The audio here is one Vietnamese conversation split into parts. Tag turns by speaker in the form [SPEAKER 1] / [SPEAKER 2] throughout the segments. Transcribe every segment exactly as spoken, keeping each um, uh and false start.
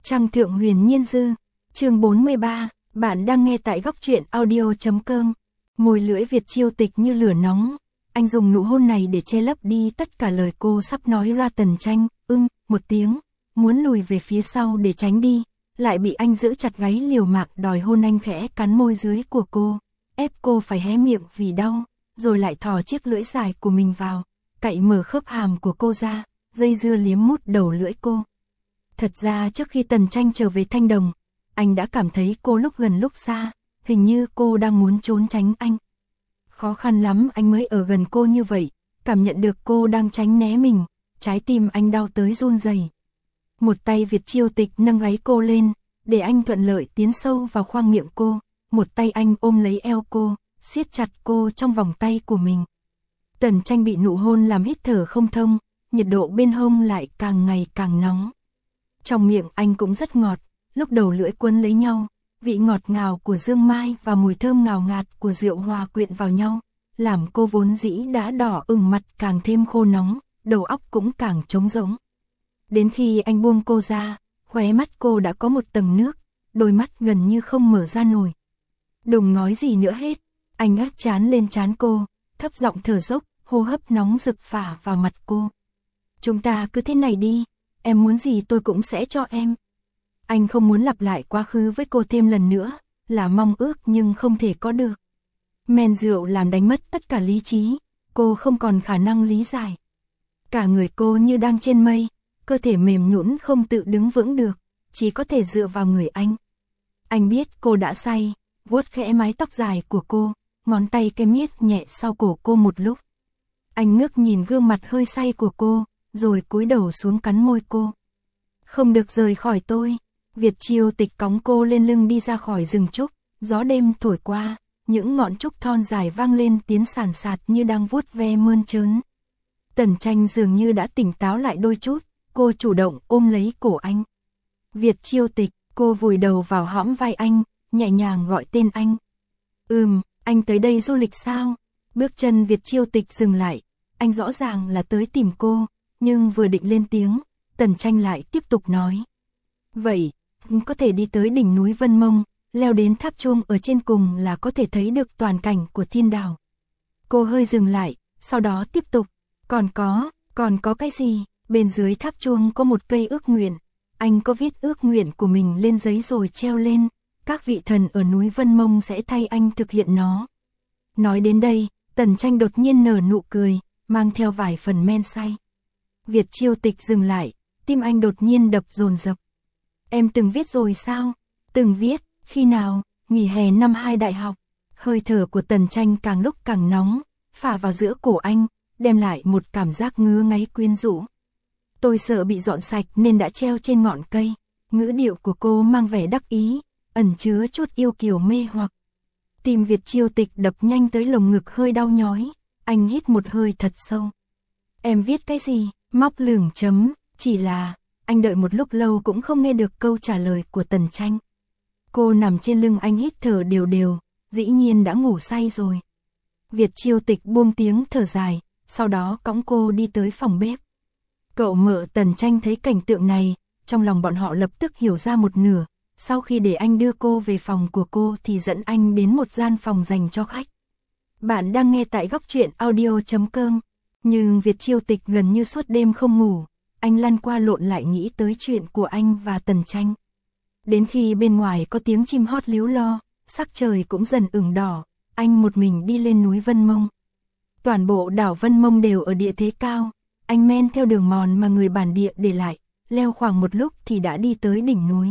[SPEAKER 1] Trăng Thượng Huyền Nhiên Dư, chương bốn mươi ba, bạn đang nghe tại góc truyện audio.com. Môi lưỡi Việt Chiêu Tịch như lửa nóng, anh dùng nụ hôn này để che lấp đi tất cả lời cô sắp nói ra. Tần Tranh, ưm, một tiếng, muốn lùi về phía sau để tránh đi, lại bị anh giữ chặt gáy liều mạng đòi hôn. Anh khẽ cắn môi dưới của cô, ép cô phải hé miệng vì đau, rồi lại thò chiếc lưỡi dài của mình vào, cạy mở khớp hàm của cô ra, dây dưa liếm mút đầu lưỡi cô. Thật ra trước khi Tần Tranh trở về Thanh Đồng, anh đã cảm thấy cô lúc gần lúc xa, hình như cô đang muốn trốn tránh anh. Khó khăn lắm anh mới ở gần cô như vậy, cảm nhận được cô đang tránh né mình, trái tim anh đau tới run rẩy. Một tay Việt Chiêu Tịch nâng gáy cô lên, để anh thuận lợi tiến sâu vào khoang miệng cô, một tay anh ôm lấy eo cô, siết chặt cô trong vòng tay của mình. Tần Tranh bị nụ hôn làm hít thở không thông, nhiệt độ bên hông lại càng ngày càng nóng. Trong miệng anh cũng rất ngọt, lúc đầu lưỡi quấn lấy nhau, vị ngọt ngào của dương mai và mùi thơm ngào ngạt của rượu hòa quyện vào nhau, làm cô vốn dĩ đã đỏ ửng mặt càng thêm khô nóng, đầu óc cũng càng trống rỗng. Đến khi anh buông cô ra, khóe mắt cô đã có một tầng nước, đôi mắt gần như không mở ra nổi. Đừng nói gì nữa hết, anh gác trán lên trán cô, thấp giọng thở dốc, hô hấp nóng rực phả vào mặt cô. Chúng ta cứ thế này đi, em muốn gì tôi cũng sẽ cho em. Anh không muốn lặp lại quá khứ với cô thêm lần nữa, là mong ước nhưng không thể có được. Men rượu làm đánh mất tất cả lý trí, cô không còn khả năng lý giải. Cả người cô như đang trên mây, cơ thể mềm nhũn không tự đứng vững được, chỉ có thể dựa vào người anh. Anh biết cô đã say, vuốt khẽ mái tóc dài của cô, ngón tay kê miết nhẹ sau cổ cô một lúc. Anh ngước nhìn gương mặt hơi say của cô, rồi cúi đầu xuống cắn môi cô. Không được rời khỏi tôi. Việt Chiêu Tịch cõng cô lên lưng đi ra khỏi rừng trúc, gió đêm thổi qua, những ngọn trúc thon dài vang lên tiếng sàn sạt như đang vuốt ve mơn trớn. Tần Tranh dường như đã tỉnh táo lại đôi chút, cô chủ động ôm lấy cổ anh. Việt Chiêu Tịch, cô vùi đầu vào hõm vai anh, nhẹ nhàng gọi tên anh. Ừm, anh tới đây du lịch sao? Bước chân Việt Chiêu Tịch dừng lại, anh rõ ràng là tới tìm cô, nhưng vừa định lên tiếng, Tần Tranh lại tiếp tục nói. Vậy, có thể đi tới đỉnh núi Vân Mông, leo đến tháp chuông ở trên cùng là có thể thấy được toàn cảnh của thiên đảo. Cô hơi dừng lại, sau đó tiếp tục. Còn có, còn có cái gì? Bên dưới tháp chuông có một cây ước nguyện. Anh có viết ước nguyện của mình lên giấy rồi treo lên. Các vị thần ở núi Vân Mông sẽ thay anh thực hiện nó. Nói đến đây, Tần Tranh đột nhiên nở nụ cười, mang theo vài phần men say. Việt Chiêu Tịch dừng lại, tim anh đột nhiên đập dồn dập. Em từng viết rồi sao? Từng viết, khi nào? Nghỉ hè năm hai đại học. Hơi thở của Tần Tranh càng lúc càng nóng, phả vào giữa cổ anh, đem lại một cảm giác ngứa ngáy quyến rũ. Tôi sợ bị dọn sạch nên đã treo trên ngọn cây. Ngữ điệu của cô mang vẻ đắc ý, ẩn chứa chút yêu kiều mê hoặc. Tim Việt Chiêu Tịch đập nhanh tới lồng ngực hơi đau nhói, anh hít một hơi thật sâu. Em viết cái gì? Móc lửng chấm, chỉ là... Anh đợi một lúc lâu cũng không nghe được câu trả lời của Tần Tranh. Cô nằm trên lưng anh hít thở đều đều, dĩ nhiên đã ngủ say rồi. Việt Chiêu Tịch buông tiếng thở dài, sau đó cõng cô đi tới phòng bếp. Cậu mợ Tần Tranh thấy cảnh tượng này, trong lòng bọn họ lập tức hiểu ra một nửa. Sau khi để anh đưa cô về phòng của cô thì dẫn anh đến một gian phòng dành cho khách. Bạn đang nghe tại góc truyện audio.com. Nhưng Việt Chiêu Tịch gần như suốt đêm không ngủ. Anh lăn qua lộn lại nghĩ tới chuyện của anh và Tần Tranh. Đến khi bên ngoài có tiếng chim hót líu lo, sắc trời cũng dần ửng đỏ, anh một mình đi lên núi Vân Mông. Toàn bộ đảo Vân Mông đều ở địa thế cao, anh men theo đường mòn mà người bản địa để lại, leo khoảng một lúc thì đã đi tới đỉnh núi.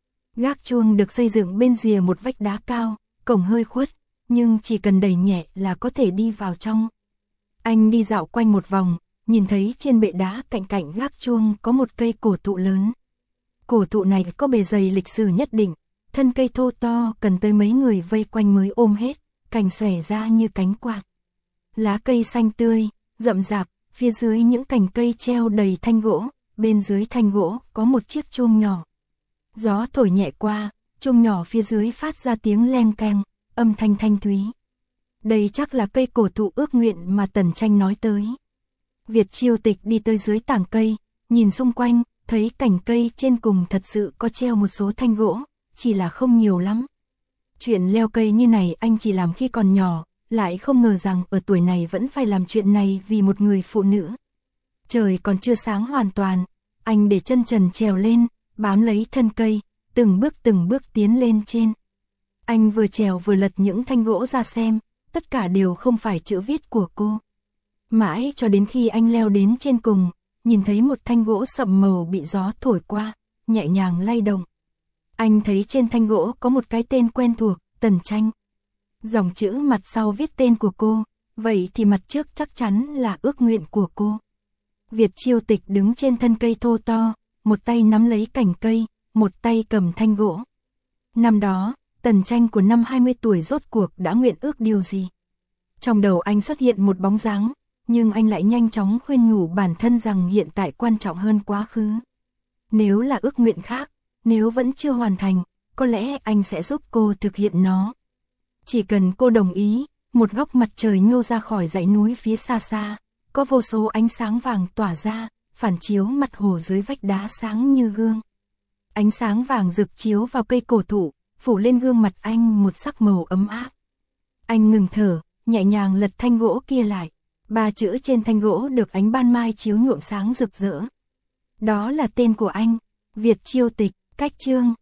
[SPEAKER 1] Gác chuông được xây dựng bên rìa một vách đá cao, cổng hơi khuất, nhưng chỉ cần đẩy nhẹ là có thể đi vào trong. Anh đi dạo quanh một vòng, nhìn thấy trên bệ đá cạnh cạnh gác chuông có một cây cổ thụ lớn. Cổ thụ này có bề dày lịch sử nhất định, thân cây thô to cần tới mấy người vây quanh mới ôm hết, cành xòe ra như cánh quạt. Lá cây xanh tươi, rậm rạp, phía dưới những cành cây treo đầy thanh gỗ, bên dưới thanh gỗ có một chiếc chuông nhỏ. Gió thổi nhẹ qua, chuông nhỏ phía dưới phát ra tiếng leng keng, âm thanh thanh thúy. Đây chắc là cây cổ thụ ước nguyện mà Tần Tranh nói tới. Việt Chiêu Tịch đi tới dưới tảng cây, nhìn xung quanh, thấy cành cây trên cùng thật sự có treo một số thanh gỗ, chỉ là không nhiều lắm. Chuyện leo cây như này anh chỉ làm khi còn nhỏ, lại không ngờ rằng ở tuổi này vẫn phải làm chuyện này vì một người phụ nữ. Trời còn chưa sáng hoàn toàn, anh để chân trần trèo lên, bám lấy thân cây, từng bước từng bước tiến lên trên. Anh vừa trèo vừa lật những thanh gỗ ra xem, tất cả đều không phải chữ viết của cô. Mãi cho đến khi anh leo đến trên cùng, nhìn thấy một thanh gỗ sậm màu bị gió thổi qua, nhẹ nhàng lay động. Anh thấy trên thanh gỗ có một cái tên quen thuộc, Tần Tranh. Dòng chữ mặt sau viết tên của cô, vậy thì mặt trước chắc chắn là ước nguyện của cô. Việt Chiêu Tịch đứng trên thân cây thô to, một tay nắm lấy cành cây, một tay cầm thanh gỗ. Năm đó, Tần Tranh của năm hai mươi tuổi rốt cuộc đã nguyện ước điều gì? Trong đầu anh xuất hiện một bóng dáng, nhưng anh lại nhanh chóng khuyên nhủ bản thân rằng hiện tại quan trọng hơn quá khứ. Nếu là ước nguyện khác, nếu vẫn chưa hoàn thành, có lẽ anh sẽ giúp cô thực hiện nó. Chỉ cần cô đồng ý, một góc mặt trời nhô ra khỏi dãy núi phía xa xa, có vô số ánh sáng vàng tỏa ra, phản chiếu mặt hồ dưới vách đá sáng như gương. Ánh sáng vàng rực chiếu vào cây cổ thụ, phủ lên gương mặt anh một sắc màu ấm áp. Anh ngừng thở, nhẹ nhàng lật thanh gỗ kia lại. Ba chữ trên thanh gỗ được ánh ban mai chiếu nhuộm sáng rực rỡ. Đó là tên của anh, Việt Chiêu Tịch, cách chương.